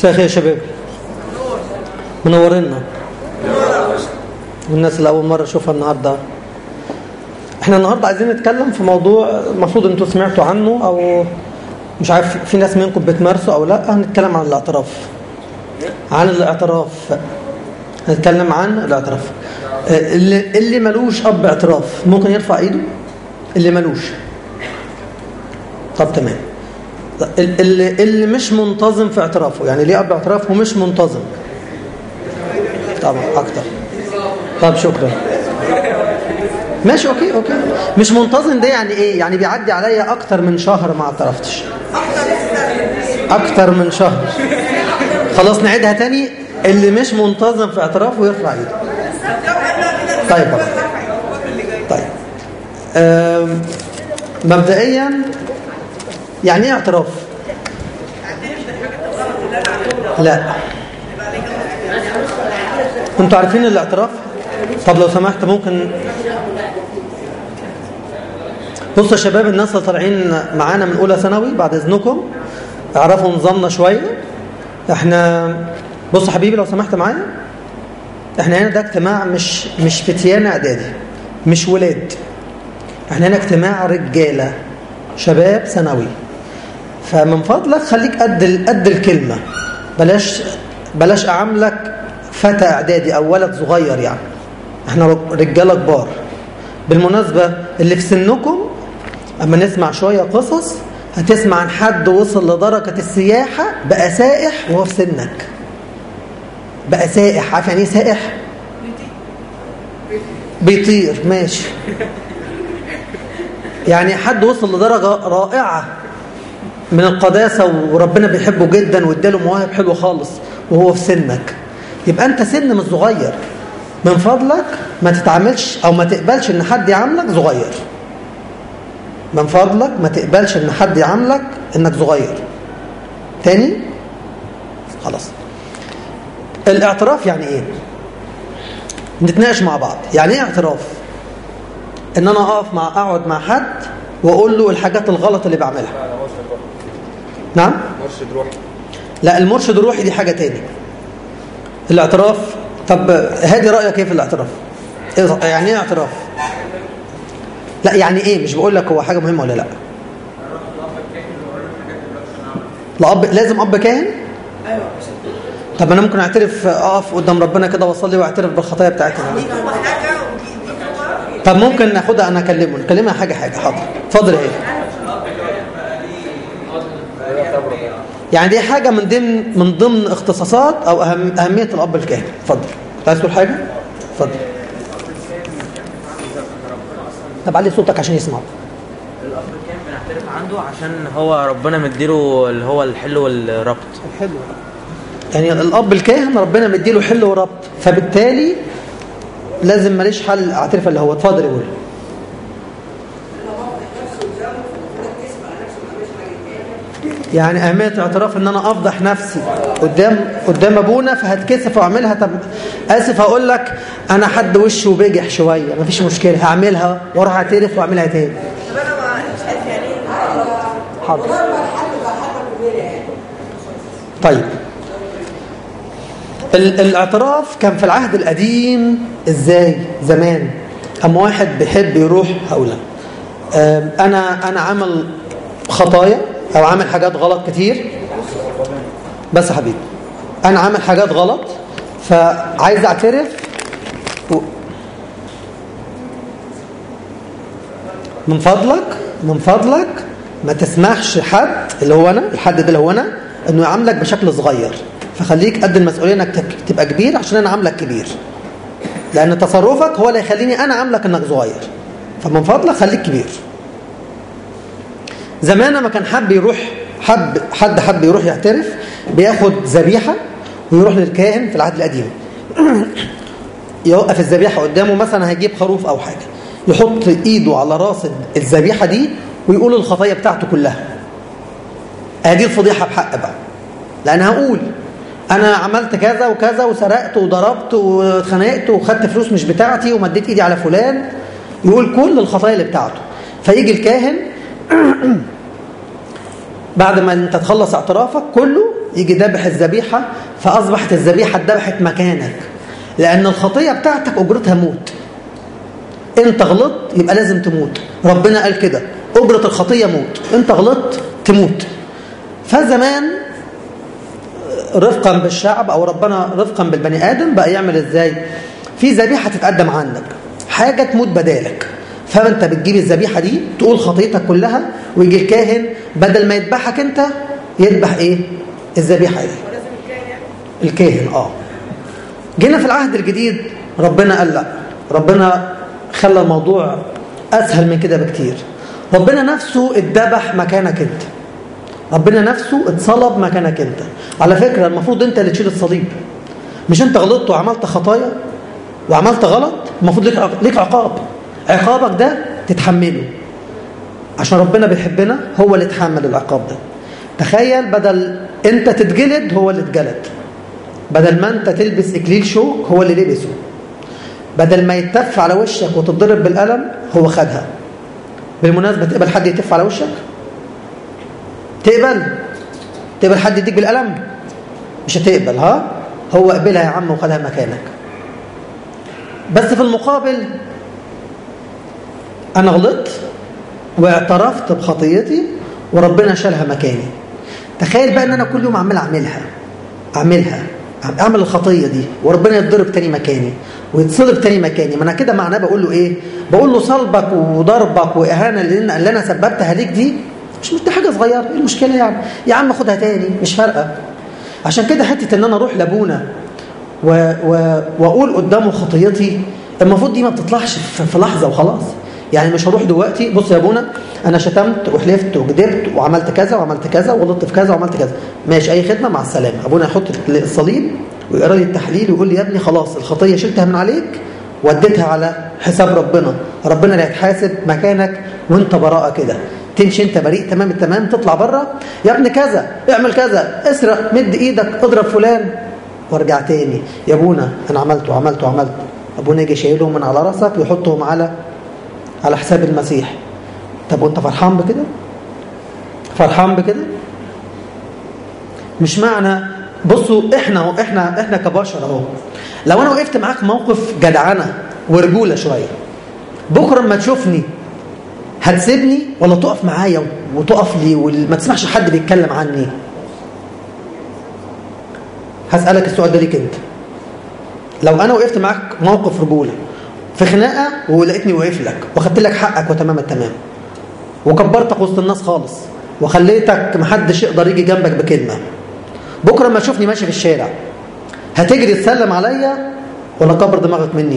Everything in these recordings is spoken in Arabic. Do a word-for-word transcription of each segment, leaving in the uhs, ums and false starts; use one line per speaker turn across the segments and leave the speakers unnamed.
مساء الخير يا شباب. منورنا والناس اللي اول مره اشوفها النهارده. احنا النهارده عايزين نتكلم في موضوع المفروض انتوا سمعتوا عنه او مش عارف في ناس منكم بتمارسوا او لا. هنتكلم عن الاعتراف. عن الاعتراف هنتكلم عن الاعتراف. اللي اللي ملوش اب اعتراف ممكن يرفع ايده. اللي ملوش. طب تمام. اللي اللي مش منتظم في اعترافه، يعني ليه اب اعتراف ومش منتظم؟ طبعا اكتر. طب شكرا. ماشي اوكي اوكي. مش منتظم ده يعني ايه؟ يعني بيعدي عليا اكتر من شهر ما اعترفتش. اكتر من شهر. خلاص نعيدها تاني. اللي مش منتظم في اعترافه يرفع ايده. طيب بقى. طيب مبدئيا يعني ايه اعتراف؟ لا انتوا عارفين الاعتراف؟ طب لو سمحت ممكن بصوا يا شباب، الناس اللي طالعين معانا من اولى ثانوي بعد اذنكم اعرفوا نظامنا شويه. احنا بص حبيبي لو سمحت معايا، احنا هنا ده اجتماع مش مش فتيان اعدادي، مش ولاد. احنا هنا اجتماع رجاله شباب ثانوي. فمن فضلك خليك قد قد الكلمه. بلاش بلاش اعاملك فتى اعدادي او ولد صغير. يعني احنا رجاله كبار. بالمناسبه اللي في سنكم اما نسمع شويه قصص هتسمع عن حد وصل لدرجه السياحه بقى سائح وهو في سنك. بقى سائح. عارف يعني ايه سائح؟ بيطير. ماشي. يعني حد وصل لدرجه رائعه من القداسه وربنا بيحبه جدا واداله مواهب حلوه خالص وهو في سنك. يبقى انت سن مش صغير. من فضلك ما تتعاملش او ما تقبلش ان حد يعاملك صغير. من فضلك ما تقبلش ان حد يعاملك انك صغير. تاني خلاص. الاعتراف يعني ايه؟ نتناقش مع بعض. يعني ايه اعتراف؟ ان انا اقف مع اقعد مع حد واقول له الحاجات الغلط اللي بعملها. نعم؟
مرشد روحي.
لا المرشد الروحي دي حاجه تاني. الاعتراف. طب هادي رايك ايه في الاعتراف؟ يعني ايه اعتراف؟ لا يعني ايه؟ مش بقول لك هو حاجه مهمه ولا لا. الاب لازم اب كاهن؟
ايوه.
طب انا ممكن اعترف اقف قدام ربنا كده واصلي واعترف بالخطايا بتاعتي. طب ممكن ناخدها انا اكلمه نكلمها حاجه حاجه. حاضر اتفضل. ايه يعني دي حاجه من ضمن من ضمن اختصاصات او أهم اهميه الاب الكاهن. اتفضل. عايز تقول حاجه؟ اتفضل. طب علي صوتك عشان يسمعوا.
الاب الكاهن بنعترف عنده عشان هو ربنا مديله اللي هو الحل والربط.
الحل. يعني الاب الكاهن ربنا مديله حل وربط، فبالتالي لازم ماليش حل اعترف اللي هو. اتفضل يقول. يعني اهميه الاعتراف ان انا افضح نفسي قدام قدام ابونا فهتكسف واعملها. طب اسف هقول لك انا حد وشه بيجح شويه مفيش مشكله هعملها واروح اعترف واعملها تاني.
طب انا مش عارف يعني ايه.
حاضر. طيب الاعتراف كان في العهد القديم ازاي؟ زمان اما واحد بيحب يروح هقولها انا انا عمل خطايا او عامل حاجات غلط كتير. بس يا حبيبي انا عامل حاجات غلط فعايز اعترف و... من فضلك من فضلك ما تسمحش حد اللي هو انا الحد ده اللي هو انا انه يعاملك بشكل صغير. فخليك قد المسؤوليه انك تبقى كبير عشان انا عاملك كبير. لان تصرفك هو اللي يخليني انا عاملك انك صغير. فمن فضلك خليك كبير. زمان ما كان حب يروح حب حد حب يروح يعترف بياخد ذبيحه ويروح للكاهن في العهد القديم. يوقف الذبيحه قدامه مثلا هيجيب خروف او حاجه يحط ايده على راس الذبيحه دي ويقول الخطايا بتاعته كلها. ادي الفضيحه بحق بقى. لان هقول انا عملت كذا وكذا وسرقت وضربت واتخانقت وخدت فلوس مش بتاعتي ومديت ايدي على فلان. يقول كل الخطايا اللي بتاعته. فيجي الكاهن بعد ما انت تخلص اعترافك كله يجي ذبح الذبيحة، فأصبحت الذبيحة اتذبحت مكانك، لأن الخطية بتاعتك أجرتها موت. أنت غلطت يبقى لازم تموت. ربنا قال كده، أجرة الخطية موت، أنت غلطت تموت. فزمان رفقا بالشعب أو ربنا رفقا بالبني آدم بقى يعمل إزاي؟ في ذبيحة تتقدم عنك، حاجة تموت بدالك، فأنت بتجيب الذبيحة دي تقول خطيتك كلها، ويجي الكاهن بدل ما يذبحك أنت يذبح إيه؟ الذبيحة دي. الكاهن آه جينا في العهد الجديد ربنا قال لا، ربنا خلى الموضوع أسهل من كده بكتير. ربنا نفسه اتذبح مكانك أنت، ربنا نفسه اتصلب مكانك أنت. على فكرة المفروض أنت اللي تشيل الصليب، مش أنت غلطت وعملت خطايا وعملت غلط، المفروض ليك عقاب، عقابك ده تتحمله عشان ربنا بيحبنا، هو اللي يتحمل العقاب ده. تخيل بدل أنت تتجلد هو اللي اتجلد، بدل ما أنت تلبس إكليل شوك هو اللي لبسه، بدل ما يتف على وشك وتضرب بالقلم هو خدها. بالمناسبة تقبل حد يتف على وشك؟ تقبل؟ تقبل حد يديك بالقلم؟ مش هتقبل. ها هو قبلها يا عم وخدها مكانك. بس في المقابل أنا غلطت واعترفت بخطيتي وربنا شالها مكاني. تخيل بقى أن أنا كل يوم عمال أعملها أعملها أعمل الخطية دي وربنا يتضرب تاني مكاني ويتصلب تاني مكاني. ما أنا كده معناه بقول له إيه؟ بقول له صلبك وضربك وإهانة اللي أنا سببتها ليك دي مش مش حاجة صغيرة، إيه المشكلة يعني؟ يا عم خدها تاني مش فارقة. عشان كده حتة إن أنا أروح لأبونا و... و... وأقول قدامه خطيتي، المفروض دي ما بتطلعش في لحظة وخلاص. يعني مش هروح دلوقتي بص يا ابونا انا شتمت وحلفت وكذبت وعملت كذا وعملت كذا وغلطت في كذا وعملت كذا، ماشي اي خدمه مع السلامه. ابونا يحط الصليب ويقرا لي التحليل ويقول لي يا ابني خلاص الخطيه شلتها من عليك واديتها على حساب ربنا، ربنا اللي هيتحاسب مكانك وانت براءه كده. تمشي انت بريء تمام التمام، تطلع بره يا ابني كذا اعمل كذا اسرق مد ايدك اضرب فلان، وارجع تاني يا ابونا انا عملت وعملت وعملت. ابونا يجي شايلهم من على راسك ويحطهم على على حساب المسيح. طب وانت فرحان بكده؟ فرحان بكده؟ مش معنى بصوا احنا احنا احنا كبشر اهو، لو انا وقفت معاك موقف جدعنه ورجوله شويه، بكره لما تشوفني هتسيبني ولا تقف معايا وتقف لي وما تسمعش حد بيتكلم عني؟ هسألك السؤال ده ليك انت. لو انا وقفت معاك موقف رجوله في خناقه ولقيتني واقف لك واخدت لك حقك وتمام التمام وكبرتك وسط الناس خالص وخليتك محدش يقدر يجي جنبك بكلمه، بكره لما تشوفني ماشي في الشارع هتجري تسلم عليا ولا كبر دماغك مني؟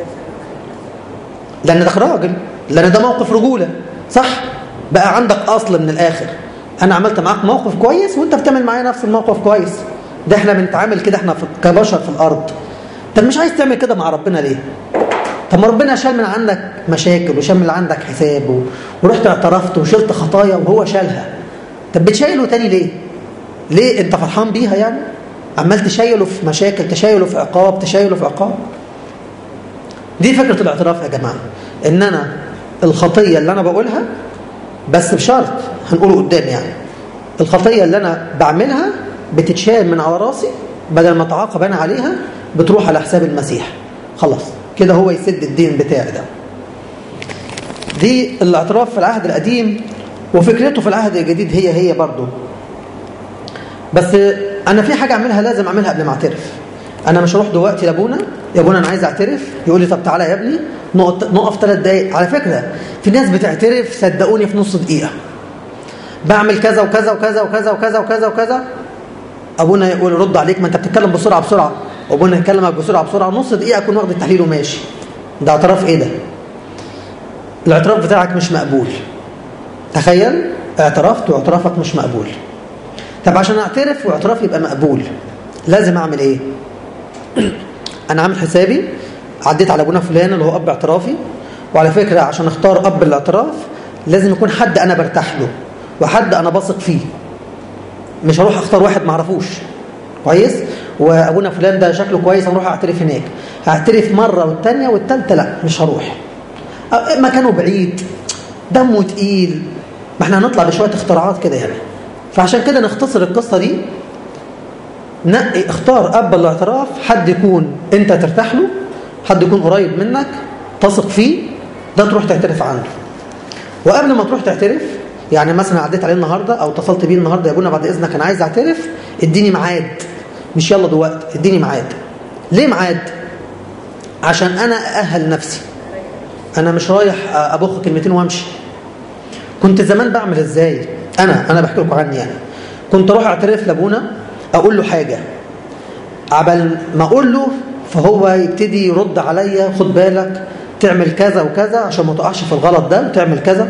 لان ده راجل، لان ده موقف رجوله صح. بقى عندك اصل من الاخر، انا عملت معاك موقف كويس وانت بتعمل معايا نفس الموقف كويس. ده احنا بنتعامل كده احنا كبشر في الارض. طب مش عايز تعمل كده مع ربنا ليه؟ طب ما ربنا شال من عندك مشاكل وشال من عندك حساب ورحت اعترفت وشلت خطايا وهو شالها. طب بتشايله تاني ليه؟ ليه انت فرحان بيها يعني؟ عمال تشايله في مشاكل، تشايله في عقاب، تشايله في عقاب. دي فكرة الاعتراف يا جماعة، ان انا الخطية اللي انا بقولها بس بشرط هنقوله قدام، يعني الخطية اللي انا بعملها بتتشال من على راسي، بدل ما اتعاقب انا عليها بتروح على حساب المسيح. خلاص كده هو يسد الدين بتاعي ده. دي الاعتراف في العهد القديم، وفكرته في العهد الجديد هي هي برضو. بس انا في حاجة اعملها لازم اعملها قبل ما اعترف. انا مش هروح دلوقتي لابونا يا ابونا انا عايز اعترف، يقول لي طب تعالى يا ابني نقف ثلاث دقايق. على فكرة في ناس بتعترف صدقوني في نص دقيقة، بعمل كذا وكذا وكذا وكذا وكذا وكذا وكذا، ابونا يقول رد عليك ما انت بتتكلم بسرعة بسرعة، وابونا يكلمك بسرعة بسرعة، نص دقيقة اكون واخد التحليل وماشي. ده اعتراف ايه ده؟ الاعتراف بتاعك مش مقبول. تخيل اعترفت واعترافك مش مقبول. طب عشان اعترف واعترافي يبقى مقبول لازم اعمل ايه؟ انا عامل حسابي عديت على ابونا فلان اللي هو اب اعترافي، وعلى فكرة عشان اختار اب الاعتراف لازم يكون حد انا برتاح له وحد انا بثق فيه. مش هروح اختار واحد ما اعرفوش كويس وابونا فلان ده شكله كويس هنروح اعترف هناك، هعترف مره والثانيه والثالثه لا مش هروح، مكانه بعيد دمه تقيل، ما احنا هنطلع بشويه اختراعات كده يعني. فعشان كده نختصر القصه دي نقي اختار اب الاعتراف حد يكون انت ترتاح له، حد يكون قريب منك تثق فيه، ده تروح تعترف عنده. وقبل ما تروح تعترف، يعني مثلا عديت عليه النهارده او اتصلت بيه النهارده، يا ابونا بعد اذنك انا عايز اعترف، اديني ميعاد، مش يلا دلوقتي، اديني ميعاد. ليه ميعاد؟ عشان انا ااهل نفسي. انا مش رايح ابخ كلمتين وامشي. كنت زمان بعمل ازاي؟ انا انا بحكي لكم عني يعني. كنت اروح اعترف لابونا، اقول له حاجه، عبال ما اقول له فهو يبتدي يرد عليا، خد بالك تعمل كذا وكذا عشان ما تقعش في الغلط ده، وتعمل كذا.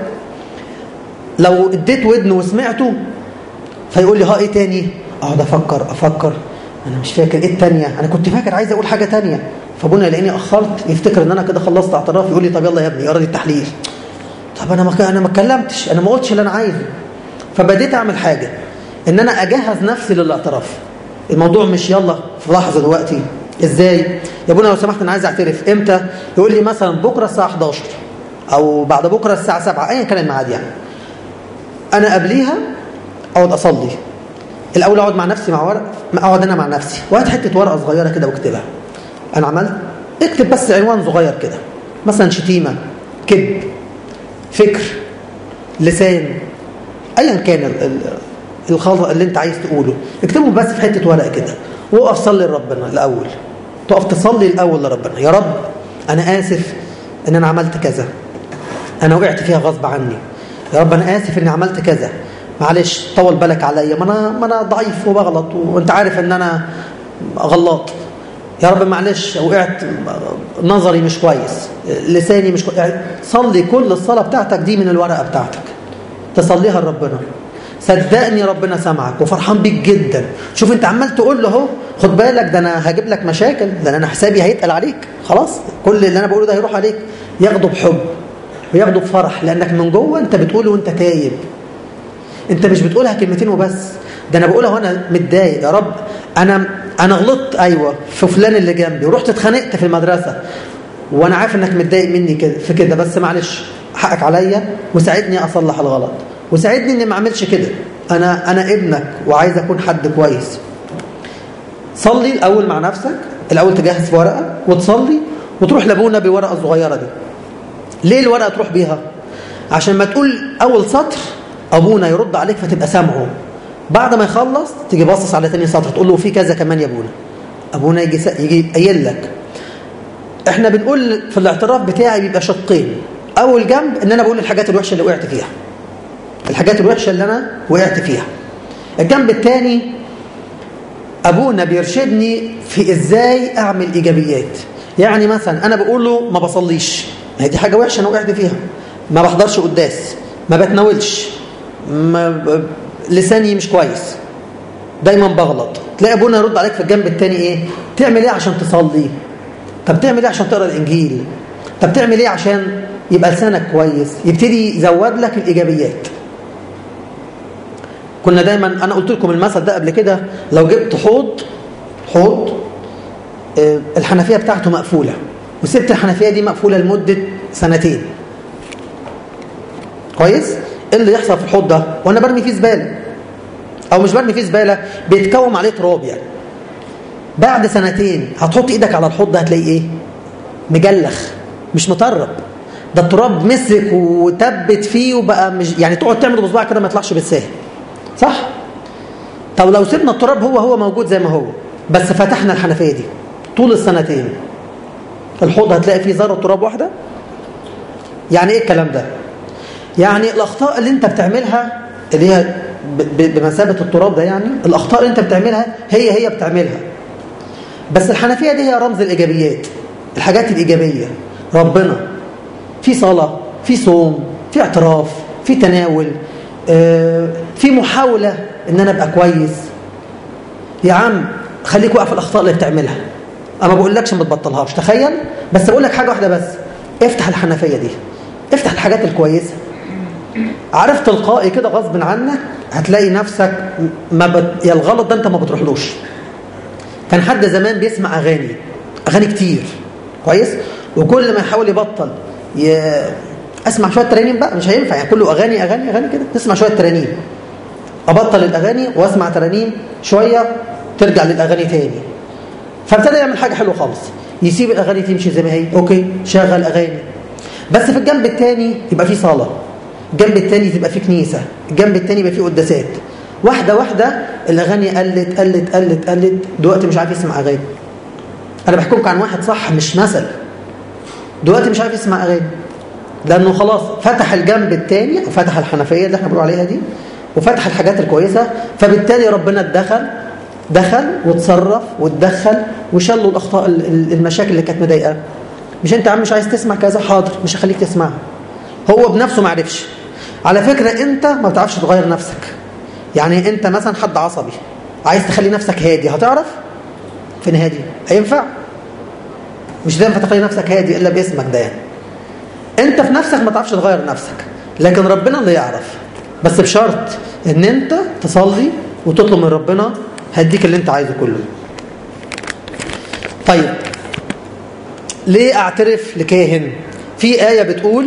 لو اديت ودن وسمعته فيقول لي ها ايه تاني؟ اقعد افكر افكر انا مش فاكر ايه التانية، انا كنت فاكر عايز اقول حاجه تانية. فابونا يلاقيني اخرت، يفتكر ان انا كده خلصت اعتراف، يقول لي طب يلا يا ابني اقرا التحليل. طب انا ما انا ما اتكلمتش، انا ما قلتش اللي انا عايزه. فبديت اعمل حاجه، ان انا اجهز نفسي للاعتراف. الموضوع مش يلا في لحظه دلوقتي. ازاي؟ يا ابونا لو سمحت انا عايز اعترف، امتى؟ يقول لي مثلا بكره الساعه احداشر او بعد بكره الساعه سبعة، ايا كان الميعاد يعني. انا قبليها اقعد اصلي الاول، اقعد مع نفسي مع ورق، اقعد انا مع نفسي وهات حته ورقه صغيره كده واكتبها. انا عملت اكتب بس عنوان صغير كده، مثلا شتيمه، كذب، فكر، لسان، ايا كان الخطأ اللي انت عايز تقوله، اكتبه بس في حته ورقه كده، وقف صلي لربنا الاول. تقف تصلي الاول لربنا، يا رب انا اسف ان انا عملت كذا، انا وقعت فيها غصب عني. يا رب انا اسف اني عملت كذا، معلش طول بالك عليا، ما انا ما انا ضعيف وبغلط وانت عارف ان انا غلط. يا رب معلش وقعت، نظري مش كويس، لساني مش كويس. صلي كل الصلاه بتاعتك دي من الورقه بتاعتك، تصليها لربنا. صدقني ربنا سمعك وفرحان بيك جدا. شوف انت عمال تقول له اهو خد بالك ده انا هجيب لك مشاكل، ده انا حسابي هيتقل عليك، خلاص كل اللي انا بقوله ده هيروح عليك. ياخده بحب وياخده بفرح، لانك من جوه انت بتقوله وانت تايب. انت مش بتقولها كلمتين وبس، ده انا بقولها وانا متضايق. يا رب انا انا غلطت ايوه في فلان اللي جنبي، ورحت اتخانقت في المدرسه، وانا عارف انك متضايق مني كده في كده، بس معلش حقك عليا وساعدني اصلح الغلط، وساعدني اني ما اعملش كده. انا انا ابنك وعايز اكون حد كويس. صلي الاول مع نفسك، الاول تجهز في ورقه وتصلي، وتروح لابونا بورقه الصغيره دي. ليه الورقه تروح بيها؟ عشان ما تقول اول سطر ابونا يرد عليك فتبقى سامعه، بعد ما يخلص تيجي باصص على تاني سطر تقول له في كذا كمان يا ابونا. ابونا يجي يجي قايل لك. احنا بنقول في الاعتراف بتاعي بيبقى شقين. اول جنب ان انا بقول الحاجات الوحشه اللي وقعت فيها، الحاجات الوحشه اللي انا وقعت فيها. الجنب الثاني ابونا بيرشدني في ازاي اعمل ايجابيات. يعني مثلا انا بقول له ما بصليش، هي دي حاجه وحشه انا وقعت فيها. ما بحضرش قداس، ما بتناولش، ما لساني مش كويس، دايما بغلط. تلاقي ابونا يرد عليك في الجنب الثاني ايه؟ تعمل ايه عشان تصلي؟ طب تعمل ايه عشان تقرا الانجيل؟ طب تعمل ايه عشان يبقى لسانك كويس؟ يبتدي يزود لك الايجابيات. كنا دايما، انا قلت لكم المثل ده قبل كده، لو جبت حوض حوض آه الحنفيه بتاعته مقفوله، وسبت الحنفيه دي مقفوله لمده سنتين، كويس؟ ايه اللي يحصل في الحوض ده؟ وانا برمي فيه زباله، او مش برمي فيه زباله، بيتكوم عليه تراب يعني. بعد سنتين هتحط ايدك على الحوض ده هتلاقي ايه؟ مجلخ، مش مطرب. ده التراب مسك وتبت فيه وبقى مش يعني تقعد تعمل بصباعك كده ما يطلعش بالساهل، صح؟ طب لو سيبنا التراب هو هو موجود زي ما هو، بس فتحنا الحنفيه دي طول السنتين، الحوض هتلاقي فيه ذره تراب واحده. يعني ايه الكلام ده؟ يعني الاخطاء اللي انت بتعملها اللي هي بمثابه التراب ده، يعني الاخطاء اللي انت بتعملها هي هي بتعملها، بس الحنفيه دي هي رمز الايجابيات، الحاجات الايجابيه. ربنا في صلاه، في صوم، في اعتراف، في تناول، آه، في محاوله ان انا ابقى كويس. يا عم خليك واقف الاخطاء اللي بتعملها، انا ما بقولكش ما تبطلهاش، تخيل، بس بقول لك حاجه واحده بس، افتح الحنفيه دي، افتح الحاجات الكويسه. عارف تلقائي كده غصب عنك هتلاقي نفسك ما بت... يا الغلط ده انت ما بتروحلوش. كان حد زمان بيسمع اغاني اغاني كتير، كويس، وكل ما يحاول يبطل ي... اسمع شويه ترانيم بقى، مش هينفع يعني كله اغاني اغاني اغاني كده، تسمع شويه ترانيم. ابطل الاغاني واسمع ترانيم شويه، ترجع للاغاني تاني. فابتدى يعمل حاجه حلوه خالص، يسيب الاغاني تمشي زي ما هي، اوكي شغل اغاني، بس في الجنب الثاني يبقى في صاله، الجنب الثاني تبقى في كنيسه، الجنب الثاني يبقى في قداسات. واحده واحده الاغاني قلت قلت قلت قلت، دلوقتي مش عارف يسمع اغاني. انا بحكي لكم عن واحد صح مش مثل، دلوقتي مش عارف يسمع اغاني لانه خلاص فتح الجنب الثاني، فتح الحنفيه اللي احنا بنقول عليها دي، وفتح الحاجات الكويسه، فبالتالي ربنا اتدخل دخل وتصرف واتدخل وشال له الاخطاء المشاكل اللي كانت مضايقاه. مش انت يا عم مش عايز تسمع كذا، حاضر مش هخليك تسمعها. هو بنفسه ما عرفش. على فكره انت ما بتعرفش تغير نفسك. يعني انت مثلا حد عصبي عايز تخلي نفسك هادي، هتعرف فين هادي؟ هينفع؟ مش دايما هتخلي نفسك هادي الا باسمك ده. يعني انت في نفسك ما تعرفش تغير نفسك، لكن ربنا اللي يعرف، بس بشرط ان انت تصلي وتطلب من ربنا هديك اللي انت عايزه كله. طيب ليه اعترف لكاهن؟ في آية بتقول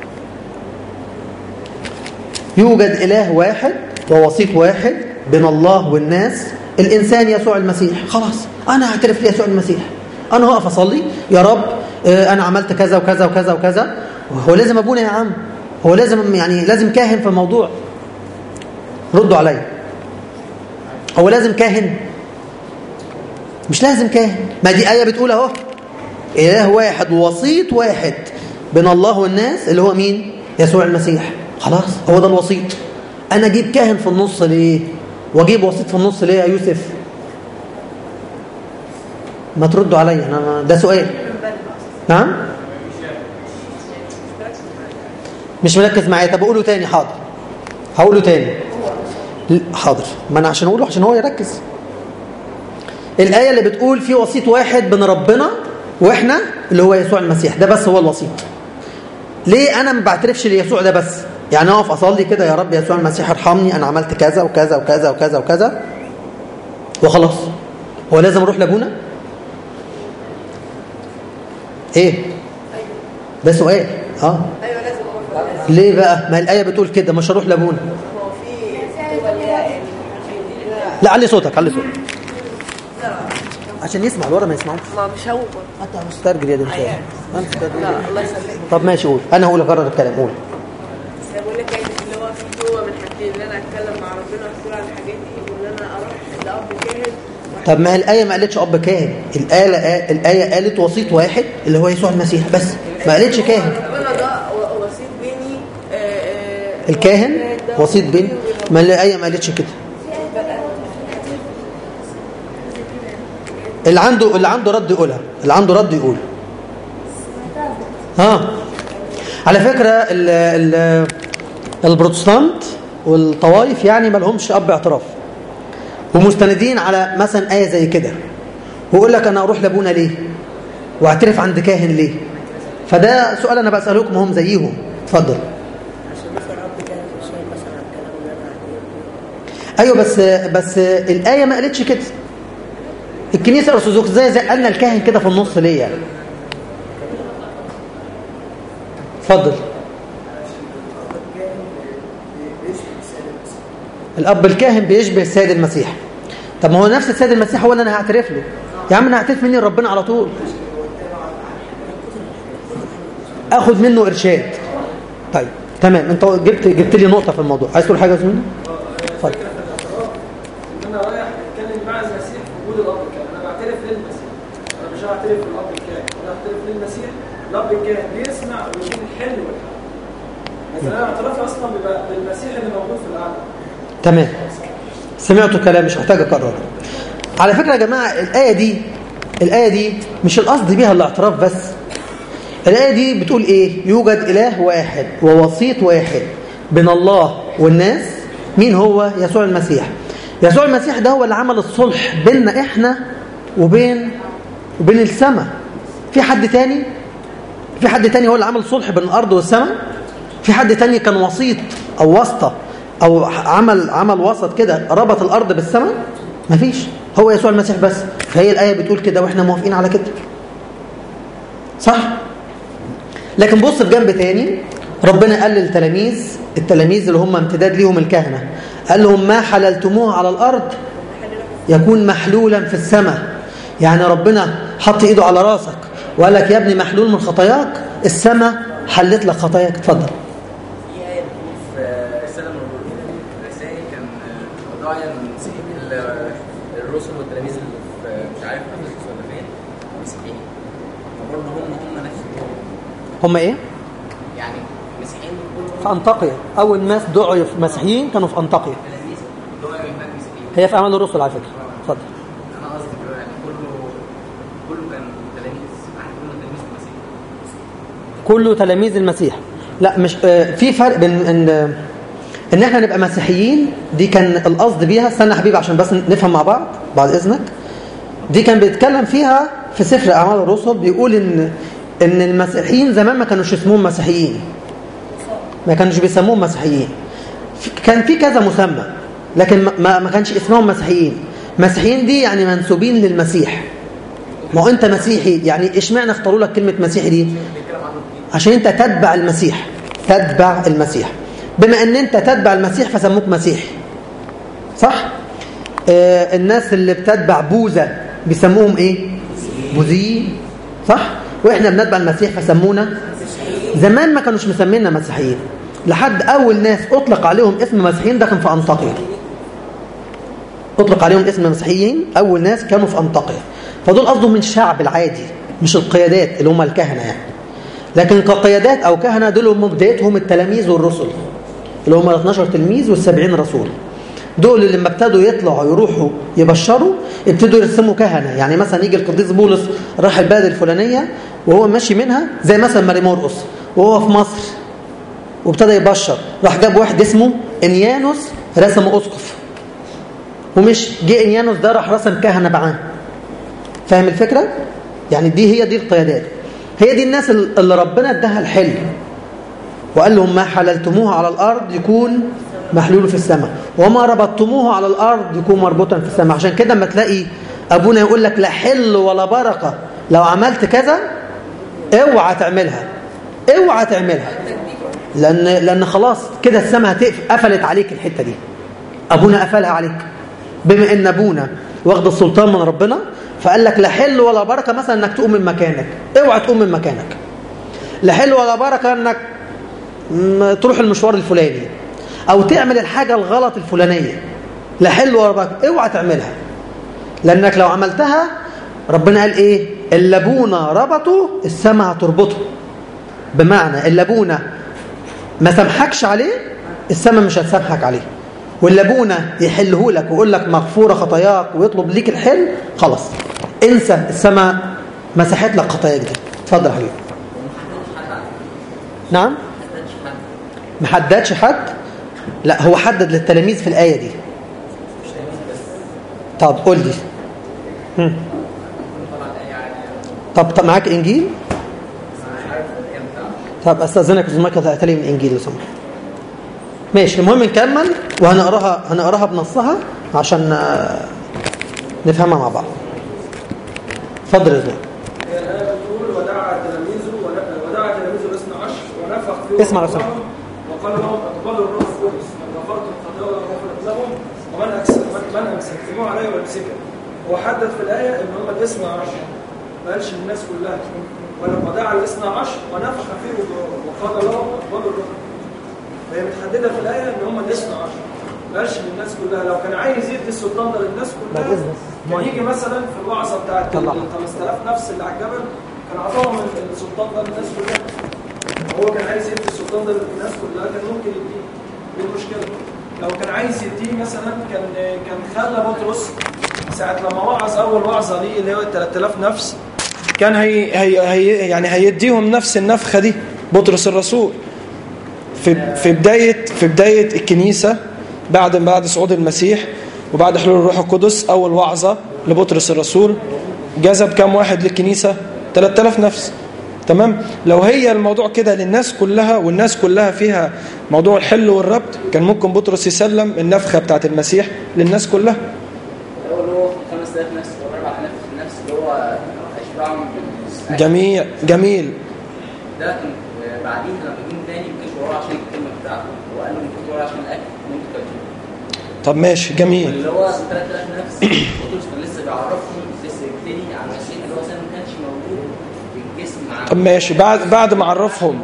يوجد إله واحد ووسيط واحد بين الله والناس، الإنسان يسوع المسيح. خلاص أنا اعترف ليسوع المسيح، أنا هقف أصلي يا رب أنا عملت كذا وكذا وكذا وكذا. هو لازم أبونا يا عم؟ هو لازم يعني لازم كاهن في الموضوع؟ ردوا عليا، هو لازم كاهن؟ مش لازم كاهن. ما دي آية بتقول اهو إله واحد ووسيط واحد بين الله والناس، اللي هو مين؟ يسوع المسيح. خلاص هو ده الوسيط. أنا أجيب كاهن في النص ليه؟ وأجيب وسيط في النص ليه يا يوسف؟ ما تردوا عليا، أنا ده سؤال. نعم؟ مش مركز معايا. طب أقوله تاني. حاضر هقوله تاني. حاضر، ما أنا عشان أقوله عشان هو يركز. الآية اللي بتقول في وسيط واحد بين ربنا وإحنا اللي هو يسوع المسيح، ده بس هو الوسيط. ليه أنا ما بعترفش ليسوع ده بس؟ يعني أقف أصلي كده يا رب يسوع المسيح ارحمني أنا عملت كذا وكذا وكذا وكذا وكذا وخلاص. هو لازم أروح لأبونا؟ إيه؟ ده سؤال. آه
ايوه لازم اروح.
ليه بقى؟ ما الآية بتقول كده مش هروح لأبونا.
هو في
لا علي صوتك، علي صوتك عشان يسمع الورا ما يسمعوش.
ما مش هو
انت مسترجل يا دي. مش
لا الله يسلمك.
طب ماشي قول. انا هقول اكرر الكلام. قول.
بس بقول لك اللي هو في جوه من حاجتين، ان انا اتكلم مع ربنا واقول على الحاجات دي، وان انا اروح لاب كاهن.
طب ما الآية ما قالتش أب كاهن، الآية الآية قالت وسيط واحد اللي هو يسوع المسيح بس، ما قالتش كاهن.
ربنا ده وسيط بيني.
الكاهن وسيط بيني، ما الآية ما قالتش كده. اللي عنده اللي عنده رد يقولها، اللي عنده رد يقول. ها على فكرة ال ال البروتستانت والطوائف يعني ما لهمش أب اعتراف، ومستندين على مثلا آية زي كده، ويقول لك أنا أروح لأبونا ليه واعترف عند كاهن ليه؟ فده سؤال أنا بسألكم، هم زيهم. اتفضل. أيوة بس بس الآية ما قالتش كده. الكنيسة الأرثوذكسية زي زي قالنا الكاهن كده في النص ليه يعني؟ اتفضل. الأب الكاهن بيشبه السيد المسيح. طب ما هو نفس السيد المسيح هو اللي أنا هعترف له. يا عم أنا هعترف مني ربنا على طول، أخذ منه إرشاد. طيب تمام، أنت جبت جبت لي نقطة في الموضوع. عايز تقول حاجة يا زميلي؟ اتفضل.
أنا رايح أتكلم مع المسيح في وجود الأب الكاهن، أنا بعترف للمسيح، أنا مش هعترف للأب الكاهن، أنا هعترف للمسيح. الأب الكاهن بيسمع ويكون الحل والحل. لكن أنا اعترافي أصلا بيبقى بالمسيح اللي موجود في العالم.
تمام، سمعتوا كلام مش محتاج أكرره. على فكرة يا جماعة الآية دي الآية دي مش القصد بيها الاعتراف بس. الآية دي بتقول إيه؟ يوجد إله واحد ووسيط واحد بين الله والناس. مين هو؟ يسوع المسيح. يسوع المسيح ده هو اللي عمل الصلح بيننا إحنا وبين وبين السماء. في حد تاني؟ في حد تاني هو اللي عمل صلح بين الأرض والسماء؟ في حد تاني كان وسيط أو واسطة أو عمل عمل وسط كده ربط الأرض بالسماء؟ مفيش، هو يسوع المسيح بس. فهي الآية بتقول كده وإحنا موافقين على كده، صح؟ لكن بص في جنب تاني، ربنا قال للتلاميذ التلاميذ اللي هم امتداد ليهم الكهنة، قال لهم ما حللتموه على الأرض يكون محلولا في السماء. يعني ربنا حط ايده على راسك وقال لك يا ابني محلول من خطاياك، السماء حلت لك خطاياك. اتفضل.
في آية بتقول في رسالة من الرسائل كان راعي المسيحيين الرسل والتلاميذ اللي في مش عارف أفسس ولا فين مسيحيين، فبرضه هم هم نفسهم.
هم ايه؟
يعني المسيحيين كلهم
في أنطاكيا. أول ناس دعوا مسيحيين كانوا في أنطاكيا.
تلاميذ دعوا هناك مسيحيين.
هي في أعمال الرسل على فكرة. اتفضل.
أنا قصدي كده يعني كله كله كان تلاميذ، يعني كله تلاميذ المسيح.
كله تلاميذ المسيح. لا مش آه في فرق بين ان ان احنا نبقى مسيحيين. دي كان القصد بيها. استنى يا حبيبي عشان بس نفهم مع بعض بعد اذنك. دي كان بيتكلم فيها في سفر اعمال الرسل، بيقول ان ان المسيحيين زمان ما كانوش اسمهم مسيحيين، ما كانوش بيسموهم مسيحيين. كان في كذا مسمى لكن ما ما كانش اسمهم مسيحيين. مسيحيين دي يعني منسوبين للمسيح. ما هو انت مسيحي، يعني اشمعنى اختاروا لك كلمه مسيحي دي؟ عشان انت تتبع المسيح. تتبع المسيح. بما ان انت تتبع المسيح فسموك مسيحي، صح؟ آه الناس اللي بتتبع بوذا بيسموهم ايه؟ بوذيين، صح؟ واحنا بنتبع المسيح فسمونا. زمان ما كانوش مسمينا مسيحيين، لحد اول ناس اطلق عليهم اسم مسيحيين ده كان في انطاكيا. اطلق عليهم اسم مسيحيين اول ناس كانوا في انطاكيا. فدول قصدهم من الشعب العادي مش القيادات اللي هم الكهنه يعني. لكن كقيادات او كهنه دول هم بدايتهم التلاميذ والرسل اللي هم اثناشر تلميذ والسبعين رسول. دول اللي لما ابتدوا يطلعوا يروحوا يبشروا ابتدوا يرسموا كهنه. يعني مثلا يجي القديس بولس راح البلد الفلانيه وهو ماشي منها، زي مثلا ماري مرقس وهو في مصر وابتدى يبشر، راح جاب واحد اسمه انيانوس رسمه اسقف، ومش جه انيانوس ده راح رسم كهنه معاه. فاهم الفكره؟ يعني دي هي دي القيادات، هي دي الناس اللي ربنا اداها الحل وقال لهم ما حللتموه على الارض يكون محلول في السماء، وما ربطتموه على الارض يكون مربوطا في السماء. عشان كده لما تلاقي ابونا يقول لك لا حل ولا بركه لو عملت كذا، اوعى تعملها، اوعى تعملها، لان لان خلاص كده السماء هتقفل، قفلت عليك الحته دي. ابونا قفلها عليك بما ان ابونا واخد السلطان من ربنا، فقال لك لا حل ولا بركه مثلا انك تقوم من مكانك، اوعى تقوم من مكانك. لا حل ولا بركه انك تروح المشوار الفلاني او تعمل الحاجه الغلط الفلانيه. لا حل ولا بركه، اوعى تعملها، لانك لو عملتها ربنا قال ايه؟ اللي ابونا ربطه السماء هتربطه. بمعنى اللي ابونا ما سامحكش عليه السماء مش هتسامحك عليه، واللي ابونا يحله لك ويقول لك مغفوره خطاياك ويطلب ليك الحل، خلاص انسى، السماء مسحت لك خطاياك دي. اتفضل يا حبيبي. نعم؟ ما حددش حد؟ لا هو حدد للتلاميذ في الآية دي. طب قول لي. هم. طب طب معاك إنجيل؟ طب أستاذنك أستاذ مايكل تقرأ لي من الإنجيل لو سمحت. ماشي، المهم نكمل وهنقراها هنقراها بنصها عشان نفهمها مع بعض. اتفضل يا زلمه.
ودعا تلاميذه ودعا تلاميذه الاثنى عشر ونفخ فيهم.
اسمع يا سلام.
وقال لهم اقبلوا الروح القدس، من غفرتم خطاياهم غفرت لهم، ومن أكسر من أمسكتموه عليه والسكن. هو حدد في الآية إن هم الاثنى عشر، ما قالش الناس كلها. ولما دعا الاثنى عشر ونفخ فيه وقال لهم اقبلوا الروح. فهي متحددة في الآية إن هم الاثنى عشر، ما قالش للناس كلها. لو كان عايز يدي السلطان ده للناس كلها كان يجي مثلا في الوعظة بتاعت ال خمسة آلاف نفس اللي على الجبل كان عطاهم السلطان ده للناس كلها. هو كان عايز يدي السلطان ده للناس كلها كان ممكن يديه. ايه المشكلة؟ لو كان عايز يديه مثلا كان كان خلى بطرس ساعة لما وعظ أول وعظة ليه اللي هو ثلاثة آلاف نفس، كان هي هي هي يعني هيديهم نفس النفخة دي بطرس الرسول في في بداية في بداية الكنيسة بعد بعد صعود المسيح وبعد حلول الروح القدس. أول وعظة لبطرس الرسول جذب كم واحد للكنيسة؟ ثلاثة آلاف نفس. تمام؟ لو هي الموضوع كده للناس كلها والناس كلها فيها موضوع الحل والربط، كان ممكن بطرس يسلم النفخة بتاعت المسيح للناس كلها.
هو اللي هو خمسة آلاف نفس وأربعة آلاف نفس اللي هو أشبعهم بالسعي.
جميل جميل.
ده كان بعدين لما جم تاني ما كانش وراه عشان الكلمة بتاعته، وقال لهم كنت وراه عشان الأكل وأنتوا كلتوه.
طب ماشي جميل.
اللي هو ثلاثة آلاف نفس بطرس كان لسه بيعرفهم لسه يبتدي على المسيح اللي هو أصلا ما كانش موجود في الجسم مع.
طب ماشي بعد بعد ما عرفهم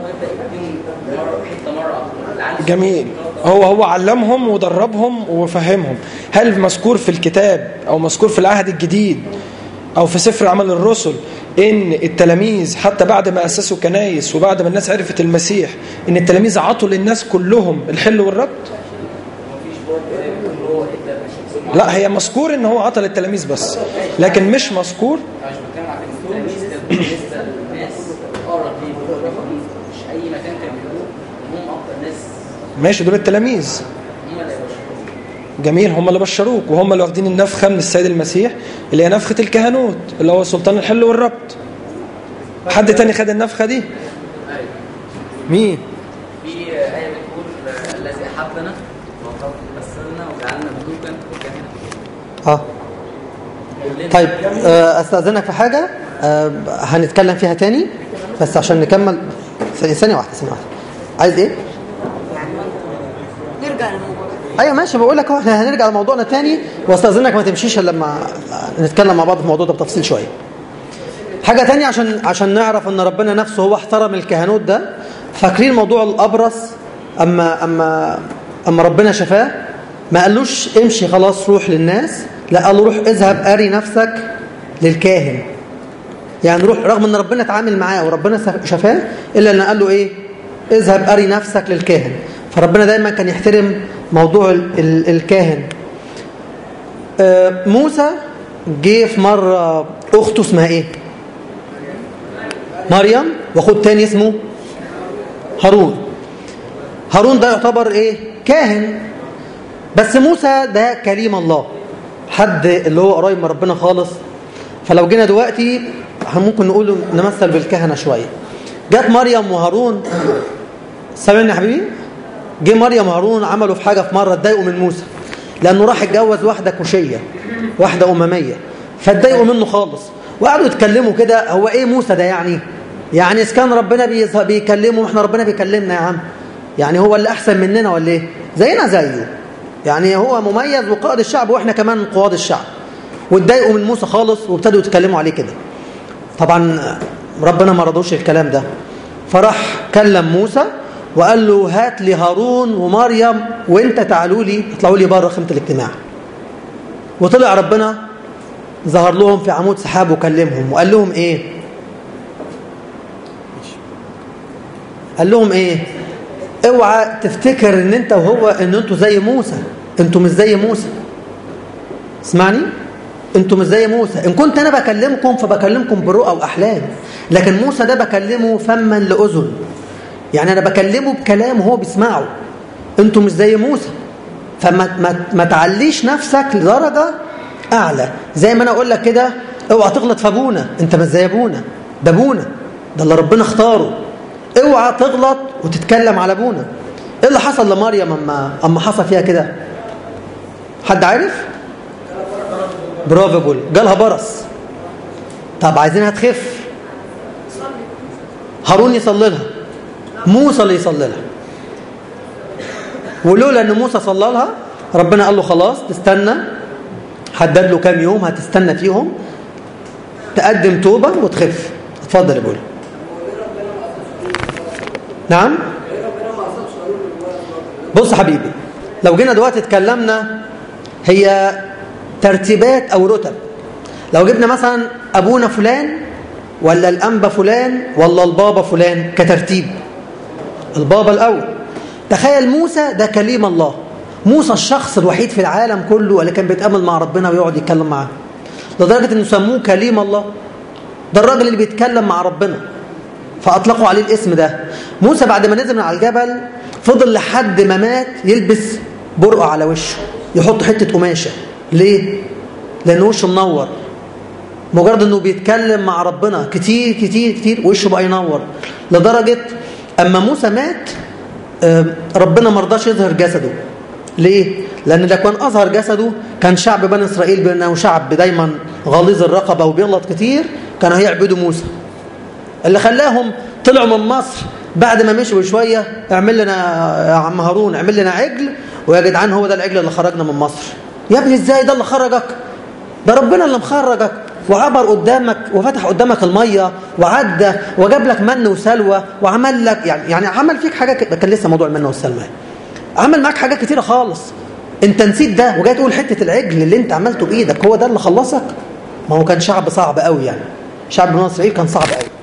جميل، هو هو علمهم ودربهم وفهمهم. هل مذكور في الكتاب أو مذكور في العهد الجديد أو في سفر عمل الرسل إن التلاميذ حتى بعد ما أسسوا كنايس وبعد ما الناس عرفت المسيح إن التلاميذ عطوا للناس كلهم الحل والربط؟ لا، هي مذكور إن هو عطى للتلاميذ بس، لكن مش مذكور. ماشي، دول التلاميذ جميل، هم اللي بشروك وهم اللي واخدين النفخة من السيد المسيح اللي هي نفخة الكهنوت اللي هو سلطان الحل والربط. حد تاني خد النفخة دي؟ مين؟
في آية بتقول الذي أحبنا وغسلنا وجعلنا ملوكا وكهنة.
اه طيب استأذنك في حاجة أه هنتكلم فيها تاني بس عشان نكمل. ثانية واحدة ثانية واحدة. عايز ايه؟
نرجع للموضوع.
ايوه ماشي، بقول لك احنا هنرجع لموضوعنا تاني واستأذنك ما تمشيش الا لما نتكلم مع بعض في الموضوع ده بتفصيل شوية. حاجة تانية عشان عشان نعرف ان ربنا نفسه هو احترم الكهنوت ده. فاكرين موضوع الأبرص اما اما اما ربنا شفاه ما قالوش امشي خلاص روح للناس، لا قال له روح اذهب اري نفسك للكاهن. يعني روح، رغم ان ربنا اتعامل معاه وربنا شفاه الا ان قال له ايه؟ اذهب اري نفسك للكاهن. فربنا دايما كان يحترم موضوع ال ال الكاهن. آه موسى جه في مرة اخته اسمها ايه؟ مريم، واخوه التاني اسمه هارون. هارون ده يعتبر ايه؟ كاهن. بس موسى ده كليم الله، حد اللي هو قريب من ربنا خالص. فلو جينا دلوقتي ممكن نقول نمثل بالكهنة شوية. جت مريم وهارون، سامعني يا حبيبي؟ جه مريم وهارون عملوا في حاجة في مرة اتضايقوا من موسى لأنه راح يتجوز واحدة كوشية، واحدة أممية، فاتضايقوا منه خالص وقعدوا يتكلموا كده. هو ايه موسى ده يعني؟ يعني إذا كان ربنا بيكلمه واحنا ربنا بيكلمنا يا عم، يعني هو اللي أحسن مننا ولا ايه؟ زينا زيه، يعني هو مميز وقائد الشعب واحنا كمان قواد الشعب. واتضايقوا من موسى خالص وابتدوا يتكلموا عليه كده. طبعا ربنا ما رضوش الكلام ده، فراح كلم موسى وقال له هات لي هارون ومريم وانت تعالوا لي اطلعوا لي بره خيمة الاجتماع. وطلع ربنا ظهر لهم في عمود سحاب وكلمهم وقال لهم ايه؟ قال لهم ايه؟ اوعى تفتكر ان انت وهو ان انتوا زي موسى. انتوا مش زي موسى، اسمعني، انتوا مش زي موسى. ان كنت انا بكلمكم فبكلمكم برؤى واحلام، لكن موسى ده بكلمه فما لاذن، يعني انا بكلمه بكلام وهو بيسمعه. انتوا مش زي موسى، فما ما, ما تعليش نفسك لدرجه اعلى. زي ما انا اقول لك كده اوعى تغلط في ابونا، انت مش زي ابونا، ده ابونا ده اللي ربنا اختاره. اوعى تغلط وتتكلم على ابونا. ايه اللي حصل لمريم اما اما حصل فيها كده؟ حد عارف؟ برافو بقول، جالها برص. طب عايزينها تخف، هارون يصلي لها، موسى اللي يصلي لها. ولولا ان موسى صلى لها ربنا قال له خلاص تستنى، حدد له كام يوم هتستنى فيهم تقدم توبه وتخف. اتفضل يا بقول. نعم. بص يا حبيبي، لو جينا دلوقتي اتكلمنا هي ترتيبات او رتب. لو جبنا مثلا ابونا فلان ولا الانبا فلان ولا البابا فلان كترتيب، البابا الاول. تخيل موسى ده كليم الله، موسى الشخص الوحيد في العالم كله اللي كان بيتعامل مع ربنا ويقعد يتكلم معاه، لدرجه انه سموه كليم الله. ده الراجل اللي بيتكلم مع ربنا، فاطلقوا عليه الاسم ده. موسى بعد ما نزل من على الجبل فضل لحد ما مات يلبس برقع على وشه، يحط حته قماشه. ليه؟ لان وشه منور، مجرد انه بيتكلم مع ربنا كتير كتير كتير وشه بقى ينور. لدرجه اما موسى مات ربنا ما رضاش يظهر جسده. ليه؟ لان ده كان اظهر جسده كان شعب بني اسرائيل بانه شعب دايما غليظ الرقبه وبيغلط كتير، كانوا هيعبدوا موسى. اللي خلاهم طلعوا من مصر بعد ما مشوا شويه، اعمل لنا يا عم هارون اعمل لنا عجل ويا جدعان هو ده العجل اللي خرجنا من مصر. يا ابني ازاي ده اللي خرجك؟ ده ربنا اللي مخرجك وعبر قدامك وفتح قدامك الميه وعدى وجاب لك من وسلوى وعمل لك يعني يعني عمل فيك حاجه. كان لسه موضوع المن والسلوى، عمل معاك حاجات كتيره خالص. انت نسيت ده وجاي تقول حته العجل اللي انت عملته بايدك هو ده اللي خلصك؟ ما هو كان شعب صعب قوي، يعني شعب بني اسرائيل كان صعب قوي.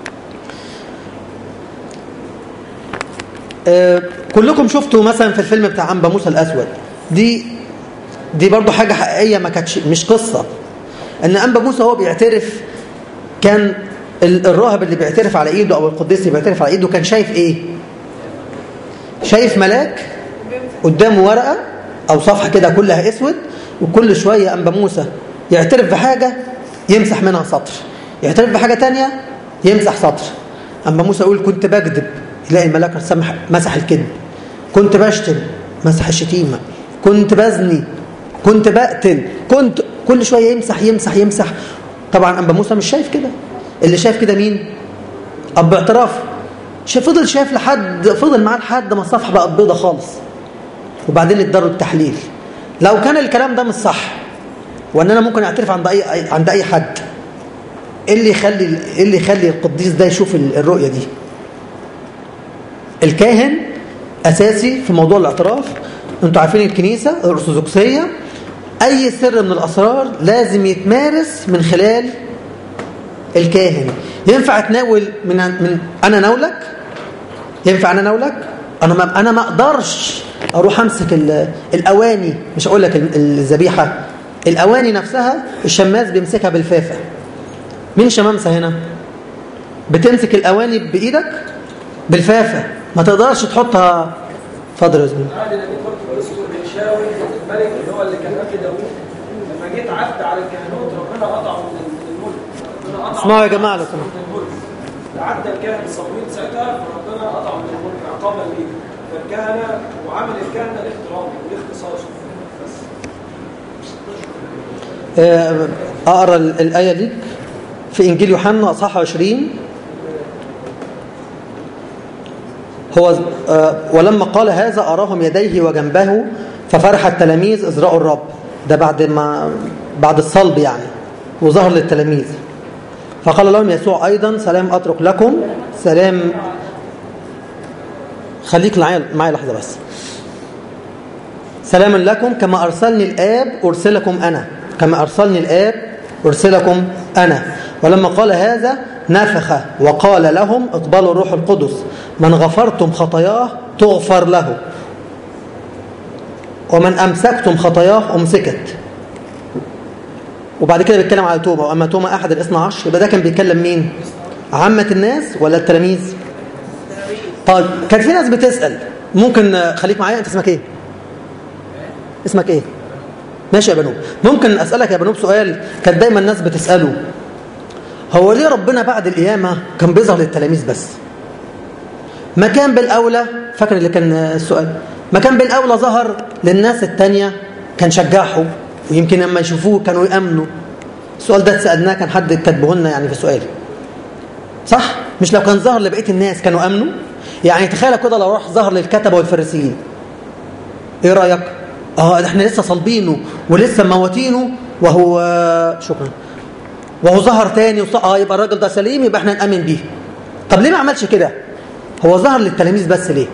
آه كلكم شفتوا مثلا في الفيلم بتاع عنبا موسى الاسود، دي دي برضو حاجه حقيقيه، ما كانتش مش قصه. ان عنبا موسى هو بيعترف، كان الراهب اللي بيعترف على ايده او القديس اللي بيعترف على ايده كان شايف ايه؟ شايف ملاك قدامه ورقه او صفحه كده كلها اسود، وكل شويه عنبا موسى يعترف بحاجه يمسح منها سطر، يعترف بحاجه تانية يمسح سطر. عنبا موسى يقول كنت بكذب، يلاقي الملاك سمح مسح الكذب. كنت بشتم، مسح الشتيمه. كنت بزني، كنت بقتل، كنت كل شويه يمسح يمسح يمسح. طبعا عنبا موسى مش شايف كده، اللي شايف كده مين؟ اب اعتراف. فضل شايف لحد فضل معاه لحد ما الصفحه بقت بيضه خالص، وبعدين اداله التحليل. لو كان الكلام ده مش صح وان انا ممكن اعترف عند اي عند اي حد، ايه اللي يخلي ايه اللي يخلي القديس ده يشوف الرؤيه دي؟ الكاهن اساسي في موضوع الاعتراف. انتوا عارفين الكنيسه الارثوذكسيه اي سر من الاسرار لازم يتمارس من خلال الكاهن. ينفع اتناول من من انا ناولك؟ ينفع انا ناولك؟ انا ما انا ما اقدرش اروح امسك الاواني، مش هقول لك الذبيحه، الاواني نفسها الشماس بيمسكها بالفافه. مين شمامسه هنا؟ بتمسك الاواني بايدك بالفافه، ما تقدرش تحطها. اتفضل يا زميلي.
عادي انا برضه بقول بنشاوي الملك اللي هو اللي كان قبل داوود، لما جيت عدت على الكهنوت ربنا قطعه من الملك. ربنا قطعه.
اسمعوا يا جماعه لو سمحتوا.
عدى الكاهن صمويل ساعتها فربنا قطعه من الملك عقابا ليه. فالكهنه وعمل الكهنه الاحترام والاختصاص بس.
اقرا الايه دي في انجيل يوحنا اصحاح عشرين. هو ولما قال هذا أراهم يديه وجنبه ففرح التلاميذ إذ رأوا الرب. ده بعد ما بعد الصلب يعني، وظهر للتلاميذ. فقال لهم يسوع أيضا سلام أترك لكم، سلام. خليك معايا لحظة بس. سلام لكم كما أرسلني الآب أرسلكم أنا، كما أرسلني الآب أرسلكم أنا. ولما قال هذا نفخ وقال لهم اقبلوا الروح القدس، من غفرتم خطاياه تغفر له، ومن أمسكتم خطاياه أمسكت. وبعد كده بيتكلم على توما، وأما توما أحد الاثنى عشر. يبقى ده كان بيتكلم مين؟ عامة الناس ولا التلاميذ؟ طيب كان في ناس بتسأل، ممكن خليك معايا. أنت اسمك إيه؟ اسمك إيه؟ ماشي يا بنوب. ممكن أسألك يا بنوب سؤال كان دايما الناس بتسأله، هو ليه ربنا بعد القيامة كان بيظهر للتلاميذ بس؟ ما كان بالأولى، فاكر اللي كان السؤال، ما كان بالأولى ظهر للناس التانية كان شجعهم، ويمكن لما يشوفوه كانوا يأمنوا. السؤال ده سألناه كان حد كاتبه لنا يعني في سؤال، صح؟ مش لو كان ظهر لبقية الناس كانوا أمنوا؟ يعني تخيل كده لو راح ظهر للكتبة والفريسيين، ايه رأيك؟ اه احنا لسه صلبينه ولسه موتينه وهو شكرا وهو ظهر تاني وص... اه يبقى الراجل ده سليم، يبقى احنا نأمن بيه. طب ليه ما عملش كده؟ هو ظهر للتلاميذ بس ليه؟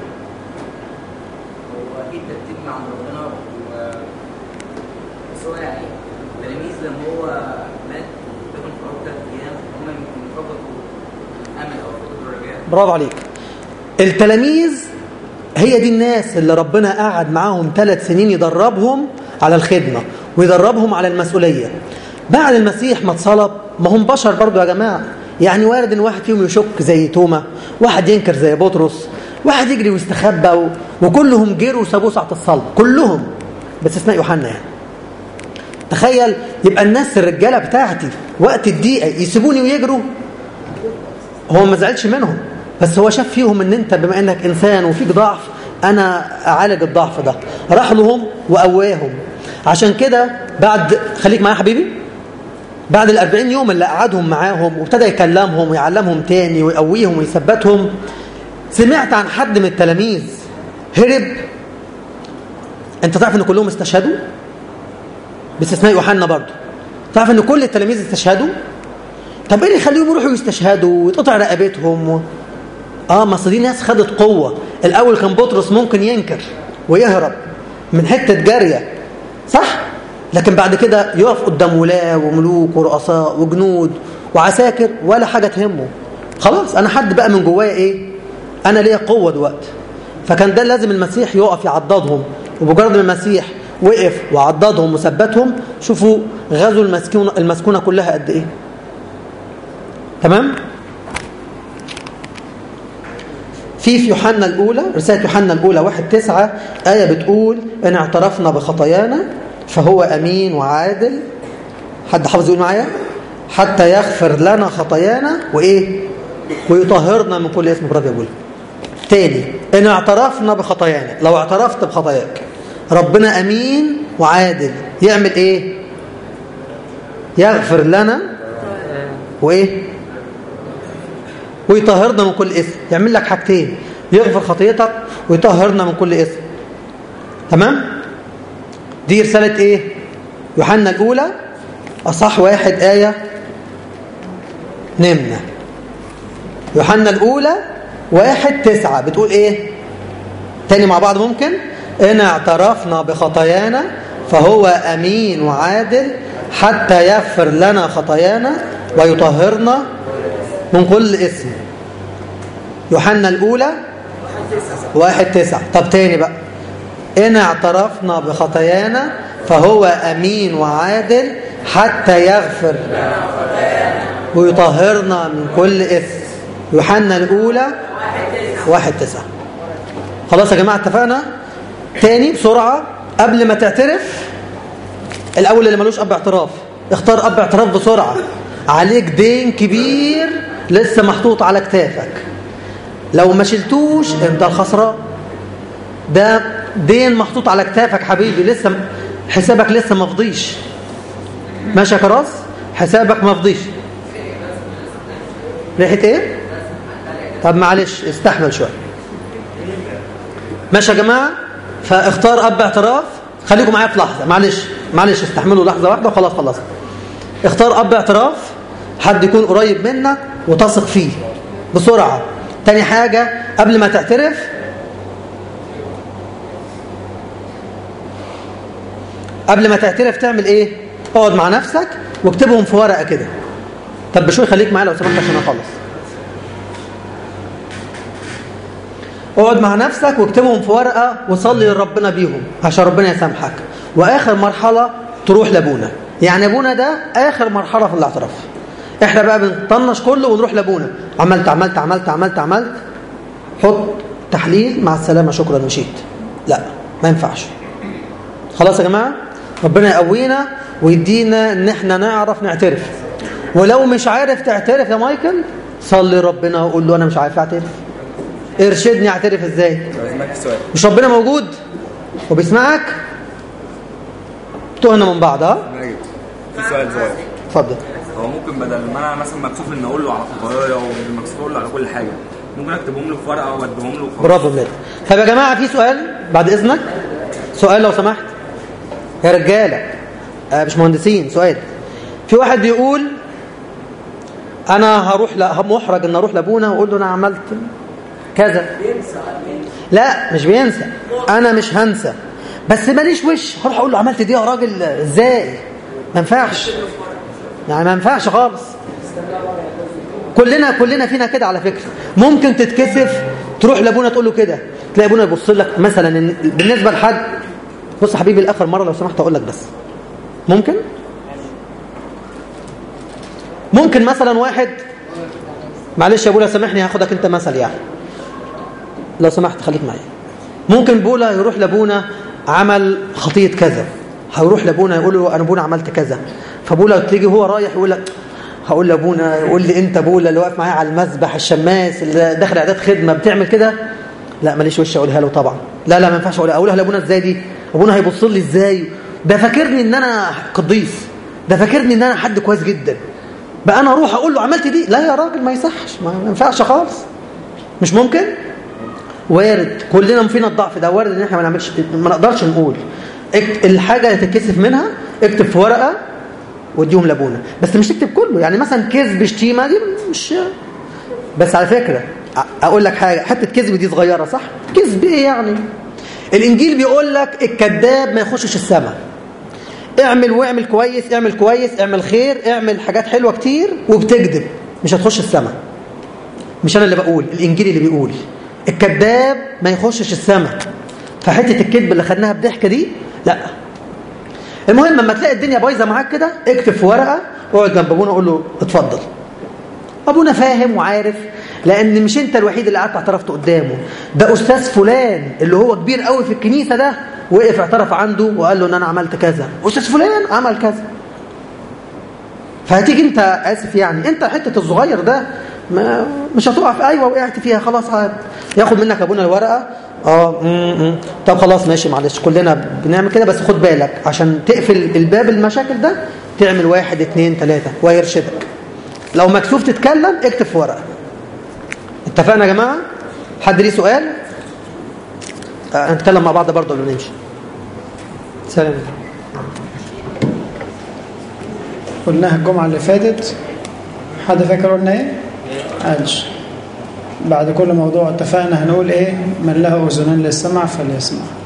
هو اكيد ترتيب مع ربنا و بس هو يعني التلاميذ لما هو مات دفن في الارض ثلاث ايام هم يمكن فقدوا الامل او فقدوا الرجاء.
برافو عليك. التلاميذ هي دي الناس اللي ربنا قعد معاهم ثلاث سنين يدربهم على الخدمة ويدربهم على المسؤولية. بعد المسيح ما اتصلب، ما هم بشر برضو يا جماعة، يعني وارد ان واحد فيهم يشك زي توما، واحد ينكر زي بطرس، واحد يجري ويستخبى و... وكلهم جروا وسابوه ساعة الصلب، كلهم باستثناء يوحنا. يعني تخيل يبقى الناس الرجالة بتاعتي وقت الضيقة يسيبوني ويجروا. هو ما زعلش منهم، بس هو شاف فيهم ان انت بما انك انسان وفيك ضعف انا اعالج الضعف ده. راح لهم وقواهم. عشان كده بعد، خليك معايا حبيبي، بعد الأربعين يوم اللي قعدهم معاهم وابتدى يكلمهم ويعلمهم تاني ويقويهم ويثبتهم، سمعت عن حد من التلاميذ هرب انت تعرف ان كلهم استشهدوا باستثناء يوحنا برضه؟ تعرف ان كل التلاميذ استشهدوا؟ طب ايه اللي يخليهم يروحوا يستشهدوا ويتقطع رقبتهم و... اه ما اصل دي ناس خدت قوه. الاول كان بطرس ممكن ينكر ويهرب من حته جاريه صح، لكن بعد كده يقف قدام ولاة وملوك ورؤساء وجنود وعساكر ولا حاجه تهمه. خلاص انا حد بقى من جوايا ايه، انا ليا قوه دلوقتي. فكان ده لازم المسيح يقف يعضدهم، وبمجرد ما المسيح وقف وعضدهم وثبتهم، شوفوا غزوا المسكونه المسكونه كلها قد ايه. تمام. في في يوحنا الأولى، رسالة يوحنا الأولى واحد تسعة آية بتقول إن اعترفنا بخطايانا فهو أمين وعادل. حد حافظ يقول معايا؟ حتى يغفر لنا خطايانا وإيه؟ ويطهرنا من كل اسم. برافو يا بولا. تاني، إن اعترفنا بخطايانا. لو اعترفت بخطاياك ربنا أمين وعادل يعمل إيه؟ يغفر لنا وإيه؟ ويطهرنا من كل اسم. يعمل لك حاجتين، يغفر خطيتك ويطهرنا من كل اسم. تمام. دي رسالة ايه؟ يوحنا الأولى أصح واحد آية نمنا. يوحنا الأولى واحد تسعة بتقول ايه؟ تاني مع بعض ممكن. إن اعترفنا بخطايانا فهو أمين وعادل حتى يغفر لنا خطايانا ويطهرنا من كل اسم. يوحنا الأولى واحد تسعة. طب تاني بقى، إن اعترفنا بخطايانا فهو أمين وعادل حتى يغفر ويطهرنا من كل اسم. يوحنا الأولى واحد تسعة. خلاص يا جماعة اتفقنا؟ تاني بسرعة قبل ما تعترف، الأول اللي ملوش أب اعتراف اختار أب اعتراف بسرعة. عليك دين كبير لسه محطوط على كتافك، لو ما شلتوش انت الخسران. ده دين محطوط على كتافك حبيبي، لسه حسابك لسه ما فضيش. ماشي يا كراس؟ حسابك ما فضيش. ريحة ايه؟ طب معلش استحمل شوية. ماشي يا جماعة؟ فاختار اب اعتراف. خليكم معايا في لحظة، معلش معلش استحملوا لحظة واحدة وخلاص خلاص. اختار اب اعتراف، حد يكون قريب منك وتثق فيه بسرعة. تاني حاجة قبل ما تعترف، قبل ما تعترف تعمل ايه؟ اقعد مع نفسك واكتبهم في ورقة كده. طب بشوي خليك معايا لو سمحت عشان اخلص. اقعد مع نفسك واكتبهم في ورقة وصلي لربنا بيهم عشان ربنا يسامحك. واخر مرحلة تروح لابونا. يعني ابونا ده اخر مرحلة في الاعتراف. احنا بقى بنطنش كله ونروح لابونا. عملت عملت عملت عملت عملت حط تحليل مع السلامة شكرا مشيت. لا ما ينفعش. خلاص يا جماعة، ربنا يقوينا ويدينا ان احنا نعرف نعترف. ولو مش عارف تعترف يا مايكل صلي ربنا وقول له انا مش عارف اعترف، ارشدني اعترف ازاي. مش ربنا موجود وبيسمعك؟ تهنا من بعض. ها
في سؤال صغير.
اتفضل.
هو ممكن بدل ما انا مثلا مكسوف ان اقول له على خطاياي ومكسوف اقول له على كل حاجه، ممكن اكتبهم له في ورقه واديهم له.
برافو بلاد. طب يا جماعه في سؤال بعد اذنك، سؤال لو سمحت يا رجاله، آه مش مهندسين. سؤال، في واحد بيقول انا هروح لا محرج ان اروح لابونا واقول له انا عملت كذا. لا مش بينسى، انا مش هنسى بس ماليش وش هروح اقول له عملت دي يا راجل ازاي. ما ينفعش يعني، ما ينفعش خالص. كلنا كلنا فينا كده على فكره. ممكن تتكسف تروح لابونا تقول له كده، تلاقي ابونا يبص لك مثلا بالنسبه لحد. بص حبيبي الاخر مره لو سمحت اقول لك بس، ممكن ممكن مثلا واحد، معلش يا بولا سامحني هاخدك انت مثل يعني، لو سمحت خليك معايا. ممكن بولا يروح لابونا عمل خطيه كذا، هيروح لابونا يقول له انا بونا عملت كذا. فبولا تيجي هو رايح يقول لك هقول لابونا، يقول لي انت بولا اللي واقف معايا على المسبح الشماس اللي داخل اعداد خدمه بتعمل كده؟ لا ماليش وش اقولها له طبعا. لا لا ما ينفعش اقولها. اقولها لابونا ازاي دي؟ ابونا هيبص لي ازاي؟ ده فاكرني ان انا قديس، ده فاكرني ان انا حد كويس جدا، بقى انا اروح اقول له عملت دي؟ لا يا راجل ما يصحش، ما ينفعش خالص. مش ممكن. وارد كلنا فينا الضعف ده، وارد ان احنا ما نعملش، ما نقدرش نقول الحاجه اللي تتكسف منها اكتب في ورقه واديهم لابونا، بس مش تكتب كله. يعني مثلا كذب شتيمه دي مش، بس على فكره اقول لك حاجه، حته كذب دي صغيره صح؟ كذب ايه يعني؟ الانجيل بيقول لك الكذاب ما يخشش السماء. اعمل واعمل كويس، اعمل كويس، اعمل خير، اعمل حاجات حلوه كتير وبتكذب، مش هتخش السماء. مش انا اللي بقول، الانجيل اللي بيقول الكذاب ما يخشش السماء. فحته الكذب اللي خدناها بضحكه دي لا. المهم لما تلاقي الدنيا بايظه معاك كده اكتب في ورقه واقعد جنب ابونا قول له اتفضل. ابونا فاهم وعارف، لان مش انت الوحيد اللي قعدت اعترفت قدامه، ده استاذ فلان اللي هو كبير قوي في الكنيسه ده وقف اعترف عنده وقال له ان انا عملت كذا، استاذ فلان عمل كذا. فهتيجي انت اسف يعني انت حته الصغير ده ما مش هتقع في ايوه وقعت فيها خلاص، هات ياخد منك ابونا الورقه اه امم طب خلاص ماشي معلش كلنا بنعمل كده، بس خد بالك عشان تقفل الباب المشاكل ده تعمل واحد اتنين تلاته ويرشدك. لو مكسوف تتكلم اكتب في ورقه. اتفقنا يا جماعه؟ حد ليه سؤال؟ آه نتكلم مع بعض برضه ولا نمشي؟ سلام.
قلناها الجمعه اللي فاتت، حد فاكر قلنا ايه؟ قالش. بعد كل موضوع اتفقنا هنقول ايه؟ من له اذنان للسمع فليسمع.